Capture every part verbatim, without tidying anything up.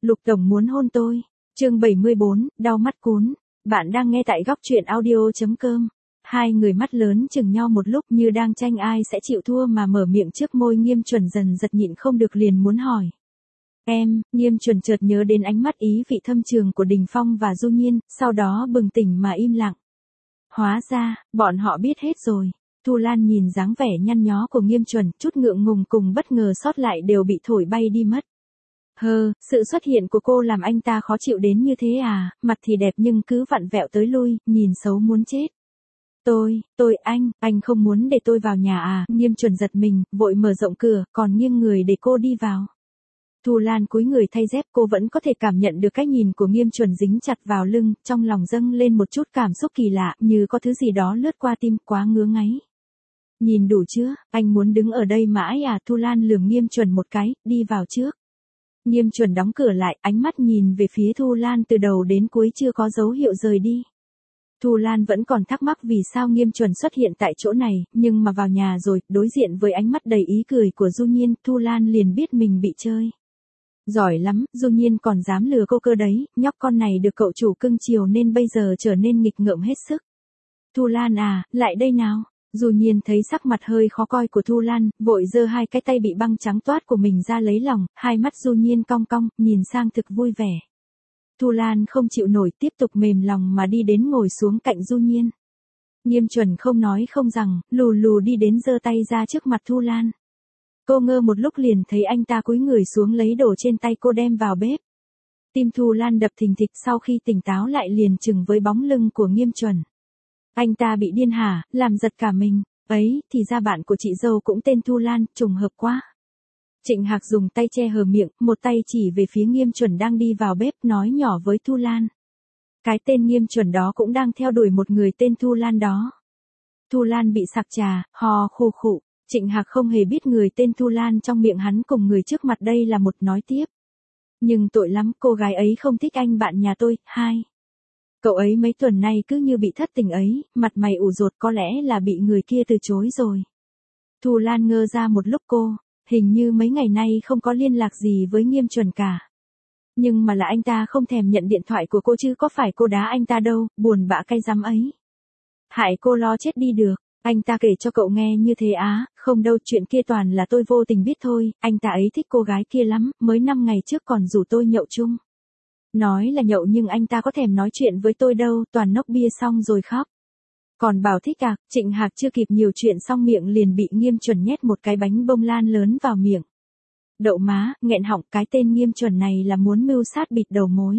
Lục tổng muốn hôn tôi. Chương bảy mươi bốn, đau mắt cún. Bạn đang nghe tại góc truyện audio chấm com. Hai người mắt lớn chừng nhau một lúc như đang tranh ai sẽ chịu thua mà mở miệng trước môi Nghiêm Chuẩn dần giật nhịn không được liền muốn hỏi. Em, Nghiêm Chuẩn chợt nhớ đến ánh mắt ý vị thâm trường của Đình Phong và Du Nhiên, sau đó bừng tỉnh mà im lặng. Hóa ra, bọn họ biết hết rồi. Thu Lan nhìn dáng vẻ nhăn nhó của Nghiêm Chuẩn, chút ngượng ngùng cùng bất ngờ sót lại đều bị thổi bay đi mất. Hơ, sự xuất hiện của cô làm anh ta khó chịu đến như thế à, mặt thì đẹp nhưng cứ vặn vẹo tới lui, nhìn xấu muốn chết. Tôi, tôi anh, anh không muốn để tôi vào nhà à, Nghiêm Chuẩn giật mình, vội mở rộng cửa, còn nghiêng người để cô đi vào. Thu Lan cúi người thay dép, cô vẫn có thể cảm nhận được cái nhìn của Nghiêm Chuẩn dính chặt vào lưng, trong lòng dâng lên một chút cảm xúc kỳ lạ, như có thứ gì đó lướt qua tim, quá ngứa ngáy. Nhìn đủ chưa, anh muốn đứng ở đây mãi à, Thu Lan lườm Nghiêm Chuẩn một cái, đi vào trước. Nghiêm Chuẩn đóng cửa lại, ánh mắt nhìn về phía Thu Lan từ đầu đến cuối chưa có dấu hiệu rời đi. Thu Lan vẫn còn thắc mắc vì sao Nghiêm Chuẩn xuất hiện tại chỗ này, nhưng mà vào nhà rồi, đối diện với ánh mắt đầy ý cười của Du Nhiên, Thu Lan liền biết mình bị chơi. Giỏi lắm, Du Nhiên còn dám lừa cô cơ đấy, nhóc con này được cậu chủ cưng chiều nên bây giờ trở nên nghịch ngợm hết sức. Thu Lan à, lại đây nào. Du Nhiên thấy sắc mặt hơi khó coi của Thu Lan, vội giơ hai cái tay bị băng trắng toát của mình ra lấy lòng, hai mắt Du Nhiên cong cong, nhìn sang thực vui vẻ. Thu Lan không chịu nổi, tiếp tục mềm lòng mà đi đến ngồi xuống cạnh Du Nhiên. Nghiêm Chuẩn không nói không rằng, lù lù đi đến giơ tay ra trước mặt Thu Lan. Cô ngơ một lúc liền thấy anh ta cúi người xuống lấy đồ trên tay cô đem vào bếp. Tim Thu Lan đập thình thịch, sau khi tỉnh táo lại liền chừng với bóng lưng của Nghiêm Chuẩn. Anh ta bị điên hả, làm giật cả mình, ấy, thì ra bạn của chị dâu cũng tên Thu Lan, trùng hợp quá. Trịnh Hạc dùng tay che hờ miệng, một tay chỉ về phía Nghiêm Chuẩn đang đi vào bếp, nói nhỏ với Thu Lan. Cái tên Nghiêm Chuẩn đó cũng đang theo đuổi một người tên Thu Lan đó. Thu Lan bị sặc trà, hò khô khụ, Trịnh Hạc không hề biết người tên Thu Lan trong miệng hắn cùng người trước mặt đây là một, nói tiếp. Nhưng tội lắm, cô gái ấy không thích anh bạn nhà tôi, hai. Cậu ấy mấy tuần nay cứ như bị thất tình ấy, mặt mày ủ rột, có lẽ là bị người kia từ chối rồi. Thu Lan ngơ ra một lúc, cô, hình như mấy ngày nay không có liên lạc gì với Nghiêm Chuẩn cả. Nhưng mà là anh ta không thèm nhận điện thoại của cô chứ có phải cô đá anh ta đâu, buồn bã cay rắm ấy. Hại cô lo chết đi được, anh ta kể cho cậu nghe như thế á, không đâu, chuyện kia toàn là tôi vô tình biết thôi, anh ta ấy thích cô gái kia lắm, mới năm ngày trước còn rủ tôi nhậu chung. Nói là nhậu nhưng anh ta có thèm nói chuyện với tôi đâu, toàn nốc bia xong rồi khóc. Còn bảo thích à, Trịnh Hạc chưa kịp nhiều chuyện xong miệng liền bị Nghiêm Chuẩn nhét một cái bánh bông lan lớn vào miệng. Đậu má, nghẹn họng, cái tên Nghiêm Chuẩn này là muốn mưu sát bịt đầu mối.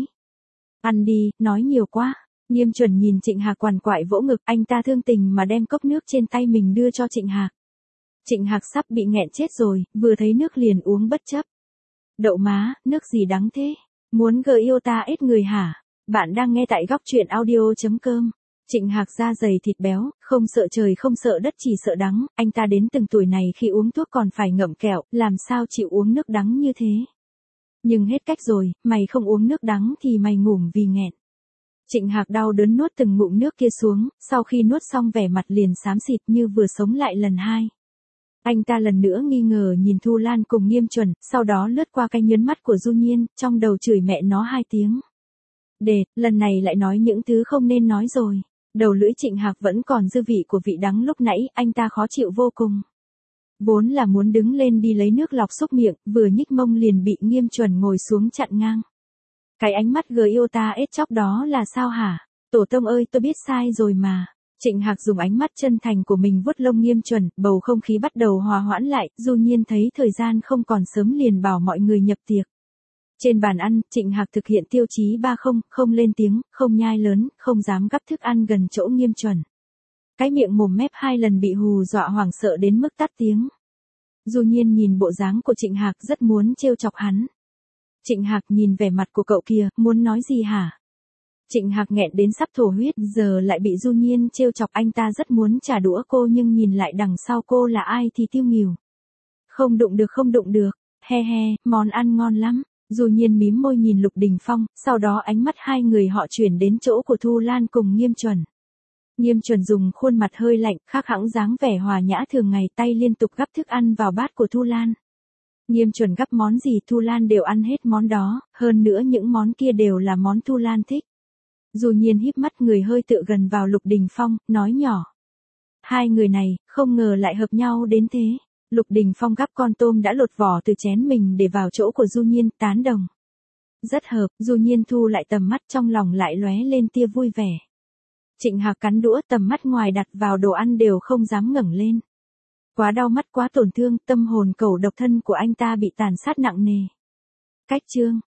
Ăn đi, nói nhiều quá. Nghiêm Chuẩn nhìn Trịnh Hạc quằn quại vỗ ngực, anh ta thương tình mà đem cốc nước trên tay mình đưa cho Trịnh Hạc. Trịnh Hạc sắp bị nghẹn chết rồi, vừa thấy nước liền uống bất chấp. Đậu má, nước gì đắng thế? Muốn gợi yêu ta ết người hả? Bạn đang nghe tại góc truyện audio chấm com. Trịnh Hạc da dày thịt béo, không sợ trời không sợ đất chỉ sợ đắng, anh ta đến từng tuổi này khi uống thuốc còn phải ngậm kẹo, làm sao chịu uống nước đắng như thế. Nhưng hết cách rồi, mày không uống nước đắng thì mày ngủm vì nghẹn. Trịnh Hạc đau đớn nuốt từng ngụm nước kia xuống, sau khi nuốt xong vẻ mặt liền xám xịt như vừa sống lại lần hai. Anh ta lần nữa nghi ngờ nhìn Thu Lan cùng Nghiêm Chuẩn, sau đó lướt qua cái nhớn mắt của Du Nhiên, trong đầu chửi mẹ nó hai tiếng. Đệt, lần này lại nói những thứ không nên nói rồi. Đầu lưỡi Trịnh Hạc vẫn còn dư vị của vị đắng lúc nãy, anh ta khó chịu vô cùng. Vốn là muốn đứng lên đi lấy nước lọc xúc miệng, vừa nhích mông liền bị Nghiêm Chuẩn ngồi xuống chặn ngang. Cái ánh mắt gờ yêu ta ết chóc đó là sao hả? Tổ tông ơi, tôi biết sai rồi mà. Trịnh Hạc dùng ánh mắt chân thành của mình vuốt lông Nghiêm Chuẩn, bầu không khí bắt đầu hòa hoãn lại, Du Nhiên thấy thời gian không còn sớm liền bảo mọi người nhập tiệc. Trên bàn ăn, Trịnh Hạc thực hiện tiêu chí ba không, không lên tiếng, không nhai lớn, không dám gắp thức ăn gần chỗ Nghiêm Chuẩn. Cái miệng mồm mép hai lần bị hù dọa hoảng sợ đến mức tắt tiếng. Du Nhiên nhìn bộ dáng của Trịnh Hạc rất muốn trêu chọc hắn. Trịnh Hạc nhìn vẻ mặt của cậu kia, muốn nói gì hả? Trịnh Hạc nghẹn đến sắp thổ huyết, giờ lại bị Du Nhiên trêu chọc, anh ta rất muốn trả đũa cô nhưng nhìn lại đằng sau cô là ai thì tiêu nghỉu. Không đụng được không đụng được, he he, món ăn ngon lắm. Du Nhiên mím môi nhìn Lục Đình Phong, sau đó ánh mắt hai người họ chuyển đến chỗ của Thu Lan cùng Nghiêm Chuẩn. Nghiêm Chuẩn dùng khuôn mặt hơi lạnh, khắc hãng dáng vẻ hòa nhã thường ngày, tay liên tục gắp thức ăn vào bát của Thu Lan. Nghiêm chuẩn gắp món gì Thu Lan đều ăn hết món đó, hơn nữa những món kia đều là món Thu Lan thích. Du Nhiên híp mắt người hơi tựa gần vào Lục Đình Phong, nói nhỏ. Hai người này, không ngờ lại hợp nhau đến thế. Lục Đình Phong gắp con tôm đã lột vỏ từ chén mình để vào chỗ của Du Nhiên, tán đồng. Rất hợp, Du Nhiên thu lại tầm mắt, trong lòng lại lóe lên tia vui vẻ. Trịnh Hạc cắn đũa, tầm mắt ngoài đặt vào đồ ăn đều không dám ngẩng lên. Quá đau mắt, quá tổn thương, tâm hồn cẩu độc thân của anh ta bị tàn sát nặng nề. Cách chương